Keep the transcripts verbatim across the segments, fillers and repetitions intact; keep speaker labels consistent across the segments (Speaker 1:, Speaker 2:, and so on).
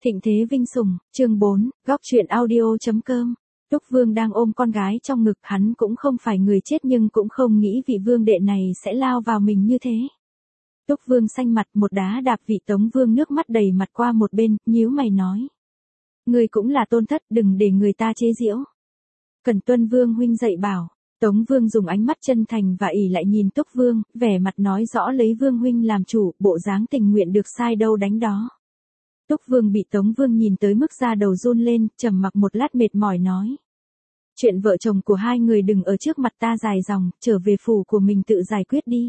Speaker 1: Thịnh thế vinh sủng, chương bốn, góc truyện audio.com. Túc Vương đang ôm con gái trong ngực, hắn cũng không phải người chết nhưng cũng không nghĩ vị vương đệ này sẽ lao vào mình như thế. Túc Vương xanh mặt, một đá đạp vị Tống Vương, nước mắt đầy mặt qua một bên, nhíu mày nói. Người cũng là tôn thất, đừng để người ta chế giễu. Cần tuân Vương huynh dạy bảo. Tống Vương dùng ánh mắt chân thành và ỷ lại nhìn Túc Vương, vẻ mặt nói rõ lấy Vương huynh làm chủ, bộ dáng tình nguyện được sai đâu đánh đó. Túc Vương bị Tống Vương nhìn tới mức da đầu run lên, trầm mặc một lát mệt mỏi nói. Chuyện vợ chồng của hai người đừng ở trước mặt ta dài dòng, trở về phủ của mình tự giải quyết đi.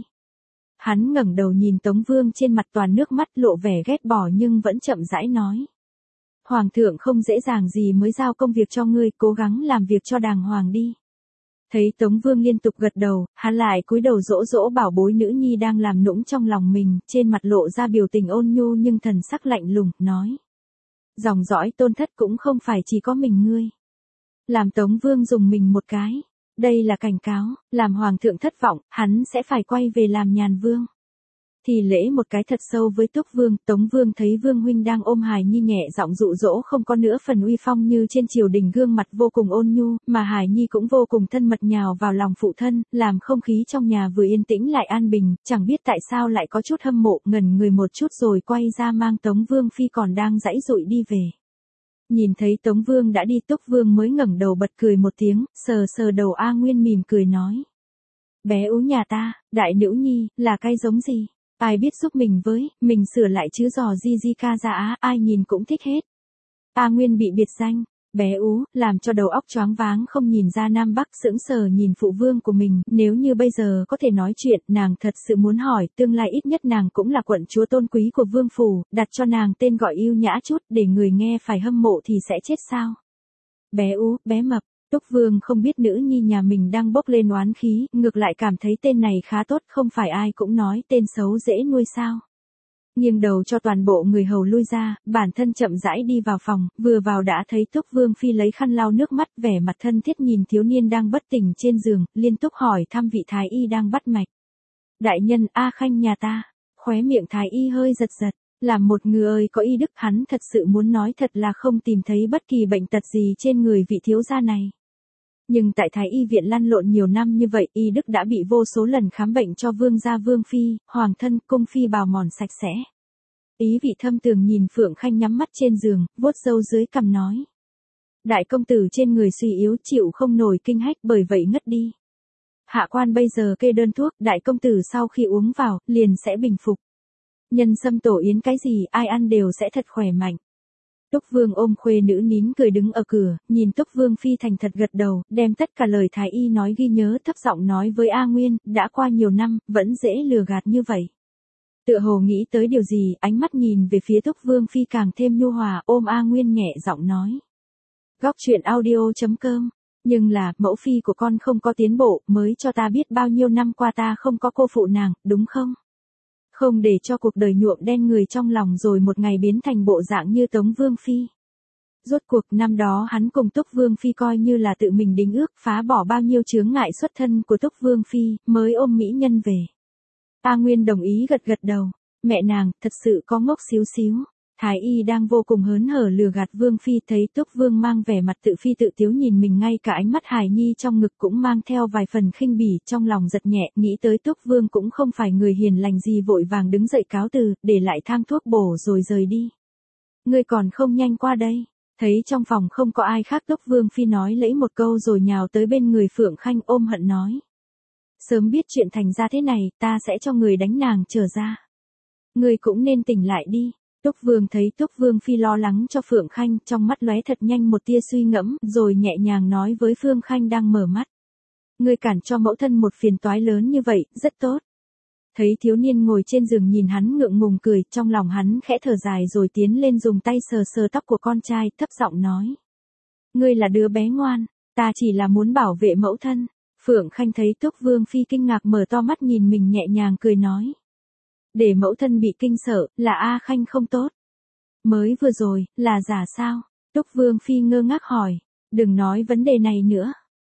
Speaker 1: Hắn ngẩng đầu nhìn Tống Vương, trên mặt toàn nước mắt, lộ vẻ ghét bỏ nhưng vẫn chậm rãi nói. Hoàng thượng không dễ dàng gì mới giao công việc cho ngươi, cố gắng làm việc cho đàng hoàng đi. Thấy Tống Vương liên tục gật đầu, hắn lại cúi đầu dỗ dỗ bảo bối nữ nhi đang làm nũng trong lòng mình, trên mặt lộ ra biểu tình ôn nhu nhưng thần sắc lạnh lùng, nói. Dòng dõi tôn thất cũng không phải chỉ có mình ngươi. Làm Tống Vương dùng mình một cái. Đây là cảnh cáo, làm hoàng thượng thất vọng, hắn sẽ phải quay về làm nhàn vương. Thì lễ một cái thật sâu với Túc Vương. Tống Vương thấy Vương huynh đang ôm hài nhi nhẹ giọng dụ dỗ, không có nữa phần uy phong như trên triều đình, gương mặt vô cùng ôn nhu, mà hài nhi cũng vô cùng thân mật nhào vào lòng phụ thân, làm không khí trong nhà vừa yên tĩnh lại an bình, chẳng biết tại sao lại có chút hâm mộ, ngẩn người một chút rồi quay ra mang Tống Vương phi còn đang giãy giụi đi về. Nhìn thấy Tống Vương đã đi, Túc Vương mới ngẩng đầu bật cười một tiếng, sờ sờ đầu A Nguyên mỉm cười nói. Bé ú nhà ta, đại nữ nhi, là cái giống gì? Ai biết giúp mình với, mình sửa lại chứ dò di di ca ra á, ai nhìn cũng thích hết. A Nguyên bị biệt danh, bé ú, làm cho đầu óc choáng váng, không nhìn ra Nam Bắc, sững sờ nhìn phụ vương của mình, nếu như bây giờ có thể nói chuyện, nàng thật sự muốn hỏi, tương lai ít nhất nàng cũng là quận chúa tôn quý của vương phủ, đặt cho nàng tên gọi yêu nhã chút, để người nghe phải hâm mộ thì sẽ chết sao. Bé ú, bé mập. Túc Vương không biết nữ nhi nhà mình đang bốc lên oán khí, ngược lại cảm thấy tên này khá tốt, không phải ai cũng nói tên xấu dễ nuôi sao. Nghiêng đầu cho toàn bộ người hầu lui ra, bản thân chậm rãi đi vào phòng, vừa vào đã thấy Túc Vương phi lấy khăn lau nước mắt, vẻ mặt thân thiết nhìn thiếu niên đang bất tỉnh trên giường, liên tục hỏi thăm vị thái y đang bắt mạch. Đại nhân, A Khanh nhà ta. Khóe miệng thái y hơi giật giật. Làm một người ơi có y đức, hắn thật sự muốn nói thật là không tìm thấy bất kỳ bệnh tật gì trên người vị thiếu gia này. Nhưng tại Thái y viện lăn lộn nhiều năm như vậy, y đức đã bị vô số lần khám bệnh cho vương gia vương phi, hoàng thân, cung phi bào mòn sạch sẽ. Ý vị thâm tường nhìn Phượng Khanh nhắm mắt trên giường, vuốt râu dưới cằm nói. Đại công tử trên người suy yếu, chịu không nổi kinh hách, bởi vậy ngất đi. Hạ quan bây giờ kê đơn thuốc, đại công tử sau khi uống vào, liền sẽ bình phục. Nhân sâm tổ yến cái gì, ai ăn đều sẽ thật khỏe mạnh. Túc Vương ôm khuê nữ nín cười đứng ở cửa, nhìn Túc Vương phi thành thật gật đầu, đem tất cả lời thái y nói ghi nhớ, thấp giọng nói với A Nguyên, đã qua nhiều năm, vẫn dễ lừa gạt như vậy. Tựa hồ nghĩ tới điều gì, ánh mắt nhìn về phía Túc Vương phi càng thêm nhu hòa, ôm A Nguyên nhẹ giọng nói. Góc truyện audio.com. Nhưng là, mẫu phi của con không có tiến bộ, mới cho ta biết bao nhiêu năm qua ta không có cô phụ nàng, đúng không? Không để cho cuộc đời nhuộm đen người trong lòng rồi một ngày biến thành bộ dạng như Tống Vương phi. Rốt cuộc năm đó hắn cùng Túc Vương phi coi như là tự mình đính ước, phá bỏ bao nhiêu chướng ngại xuất thân của Túc Vương phi, mới ôm mỹ nhân về. A Nguyên đồng ý gật gật đầu, mẹ nàng thật sự có ngốc xíu xíu. Thái y đang vô cùng hớn hở lừa gạt Vương phi, thấy Túc Vương mang vẻ mặt tự phi tự tiếu nhìn mình, ngay cả ánh mắt hài nhi trong ngực cũng mang theo vài phần khinh bỉ, trong lòng giật nhẹ, nghĩ tới Túc Vương cũng không phải người hiền lành gì, vội vàng đứng dậy cáo từ, để lại thang thuốc bổ rồi rời đi. Ngươi còn không nhanh qua đây. Thấy trong phòng không có ai khác, Túc Vương phi nói lẫy một câu rồi nhào tới bên người Phượng Khanh, ôm hận nói. Sớm biết chuyện thành ra thế này, ta sẽ cho người đánh nàng trở ra. Ngươi cũng nên tỉnh lại đi. Túc Vương thấy Túc Vương phi lo lắng cho Phượng Khanh, trong mắt lóe thật nhanh một tia suy ngẫm, rồi nhẹ nhàng nói với Phượng Khanh đang mở mắt. Ngươi cản cho mẫu thân một phiền toái lớn như vậy, rất tốt. Thấy thiếu niên ngồi trên giường nhìn hắn ngượng ngùng cười, trong lòng hắn khẽ thở dài rồi tiến lên dùng tay sờ sờ tóc của con trai, thấp giọng nói. Ngươi là đứa bé ngoan, ta chỉ là muốn bảo vệ mẫu thân. Phượng Khanh thấy Túc Vương phi kinh ngạc mở to mắt nhìn mình, nhẹ nhàng cười nói. Để mẫu thân bị kinh sợ, là A Khanh không tốt. Mới vừa rồi, là giả sao? Túc Vương phi ngơ ngác hỏi. Đừng nói vấn đề này nữa.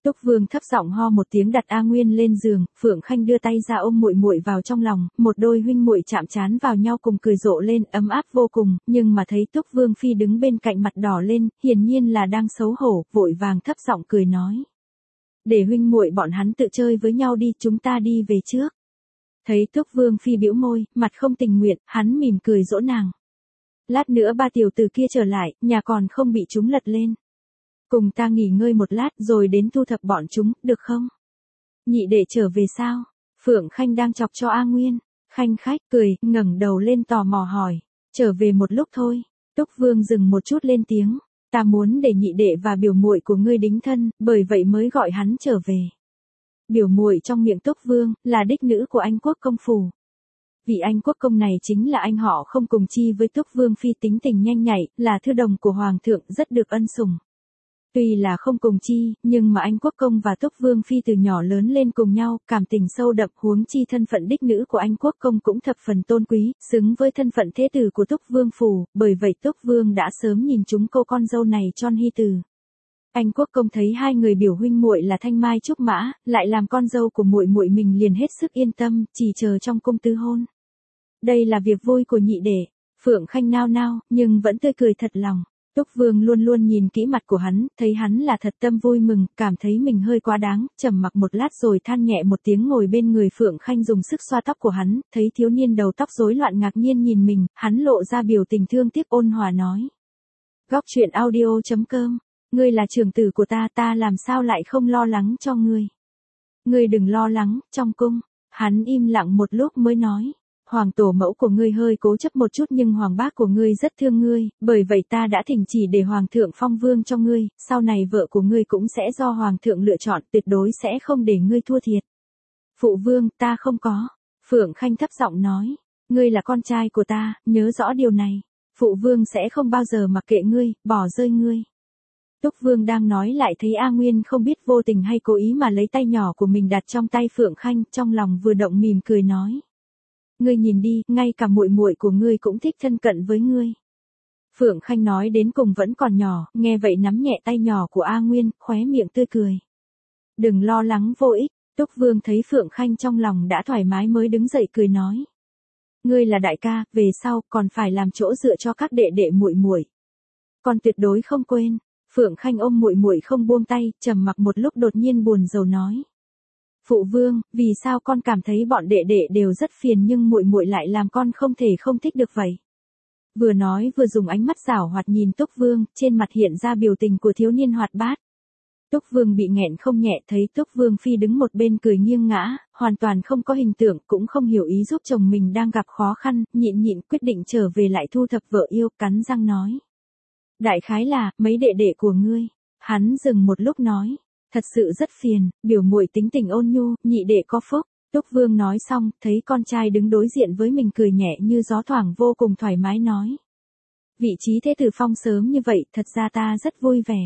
Speaker 1: Túc Vương thấp giọng ho một tiếng đặt A Nguyên lên giường, Phượng Khanh đưa tay ra ôm muội muội vào trong lòng, một đôi huynh muội chạm trán vào nhau cùng cười rộ lên, ấm áp vô cùng, nhưng mà thấy Túc Vương phi đứng bên cạnh mặt đỏ lên, hiển nhiên là đang xấu hổ, vội vàng thấp giọng cười nói: "Để huynh muội bọn hắn tự chơi với nhau đi, chúng ta đi về trước." Thấy Túc Vương phi bĩu môi, mặt không tình nguyện, hắn mỉm cười dỗ nàng: "Lát nữa ba tiểu tử kia trở lại, nhà còn không bị chúng lật lên. Cùng ta nghỉ ngơi một lát rồi đến thu thập bọn chúng, được không?" "Nhị đệ trở về sao?" Phượng Khanh đang chọc cho A Nguyên. Khanh khách cười, ngẩng đầu lên tò mò hỏi: "Trở về một lúc thôi." Túc Vương dừng một chút lên tiếng: "Ta muốn để nhị đệ và biểu muội của ngươi đính thân, bởi vậy mới gọi hắn trở về." Biểu muội trong miệng Túc Vương là đích nữ của Anh Quốc công phủ. Vị Anh Quốc công này chính là anh họ không cùng chi với Túc Vương phi, tính tình nhanh nhạy, là thư đồng của hoàng thượng, rất được ân sủng. Tuy là không cùng chi, nhưng mà Anh Quốc công và Túc Vương phi từ nhỏ lớn lên cùng nhau, cảm tình sâu đậm, huống chi thân phận đích nữ của Anh Quốc công cũng thập phần tôn quý, xứng với thân phận thế tử của Túc Vương phủ, bởi vậy Túc Vương đã sớm nhìn chúng cô con dâu này Chon Hy Từ. Anh Quốc công thấy hai người biểu huynh muội là thanh mai trúc mã, lại làm con dâu của muội muội mình liền hết sức yên tâm, chỉ chờ trong cung tứ hôn. Đây là việc vui của nhị đệ. Phượng Khanh nao nao, nhưng vẫn tươi cười thật lòng. Túc Vương luôn luôn nhìn kỹ mặt của hắn, thấy hắn là thật tâm vui mừng, cảm thấy mình hơi quá đáng, trầm mặc một lát rồi than nhẹ một tiếng ngồi bên người Phượng Khanh dùng sức xoa tóc của hắn, thấy thiếu niên đầu tóc rối loạn ngạc nhiên nhìn mình, hắn lộ ra biểu tình thương tiếc ôn hòa nói: "Góc truyện audio chấm com, ngươi là trưởng tử của ta, ta làm sao lại không lo lắng cho ngươi. Ngươi đừng lo lắng." Trong cung, hắn im lặng một lúc mới nói: "Hoàng tổ mẫu của ngươi hơi cố chấp một chút nhưng hoàng bác của ngươi rất thương ngươi, bởi vậy ta đã thỉnh chỉ để hoàng thượng phong vương cho ngươi, sau này vợ của ngươi cũng sẽ do hoàng thượng lựa chọn, tuyệt đối sẽ không để ngươi thua thiệt." "Phụ vương, ta không có." Phượng Khanh thấp giọng nói: "Ngươi là con trai của ta, nhớ rõ điều này. Phụ vương sẽ không bao giờ mặc kệ ngươi, bỏ rơi ngươi." Túc Vương đang nói lại thấy A Nguyên không biết vô tình hay cố ý mà lấy tay nhỏ của mình đặt trong tay Phượng Khanh, trong lòng vừa động mỉm cười nói: "Ngươi nhìn đi, ngay cả muội muội của ngươi cũng thích thân cận với ngươi." Phượng Khanh nói đến cùng vẫn còn nhỏ, nghe vậy nắm nhẹ tay nhỏ của A Nguyên, khóe miệng tươi cười. "Đừng lo lắng vô ích." Túc Vương thấy Phượng Khanh trong lòng đã thoải mái mới đứng dậy cười nói: "Ngươi là đại ca, về sau còn phải làm chỗ dựa cho các đệ đệ muội muội. Con tuyệt đối không quên." Phượng Khanh ôm muội muội không buông tay, trầm mặc một lúc đột nhiên buồn rầu nói: "Phụ vương, vì sao con cảm thấy bọn đệ đệ đều rất phiền nhưng muội muội lại làm con không thể không thích được vậy?" Vừa nói vừa dùng ánh mắt giảo hoạt nhìn Túc Vương, trên mặt hiện ra biểu tình của thiếu niên hoạt bát. Túc Vương bị nghẹn không nhẹ, thấy Túc Vương phi đứng một bên cười nghiêng ngã, hoàn toàn không có hình tượng, cũng không hiểu ý giúp chồng mình đang gặp khó khăn, nhịn nhịn quyết định trở về lại thu thập vợ yêu, cắn răng nói: "Đại khái là, mấy đệ đệ của ngươi." Hắn dừng một lúc nói: "Thật sự rất phiền, biểu muội tính tình ôn nhu, nhị đệ có phúc." Túc Vương nói xong, thấy con trai đứng đối diện với mình cười nhẹ như gió thoảng vô cùng thoải mái nói: "Vị trí thế tử phong sớm như vậy, thật ra ta rất vui vẻ.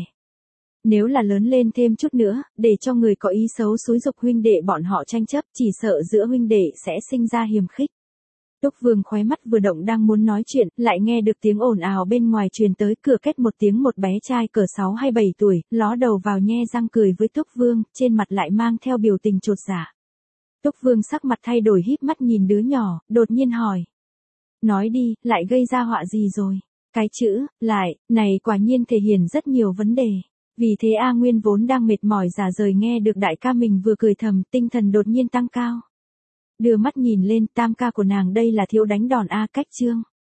Speaker 1: Nếu là lớn lên thêm chút nữa, để cho người có ý xấu xúi dục huynh đệ bọn họ tranh chấp, chỉ sợ giữa huynh đệ sẽ sinh ra hiềm khích." Túc Vương khóe mắt vừa động đang muốn nói chuyện, lại nghe được tiếng ồn ào bên ngoài truyền tới, cửa két một tiếng, một bé trai cỡ sáu hay bảy tuổi, ló đầu vào nhe răng cười với Túc Vương, trên mặt lại mang theo biểu tình chột dạ. Túc Vương sắc mặt thay đổi híp mắt nhìn đứa nhỏ, đột nhiên hỏi: "Nói đi, lại gây ra họa gì rồi?" Cái chữ, lại, này quả nhiên thể hiện rất nhiều vấn đề. Vì thế A Nguyên vốn đang mệt mỏi rã rời nghe được đại ca mình vừa cười thầm, tinh thần đột nhiên tăng cao. Đưa mắt nhìn lên, tam ca của nàng đây là thiếu đánh đòn A Cách Trương.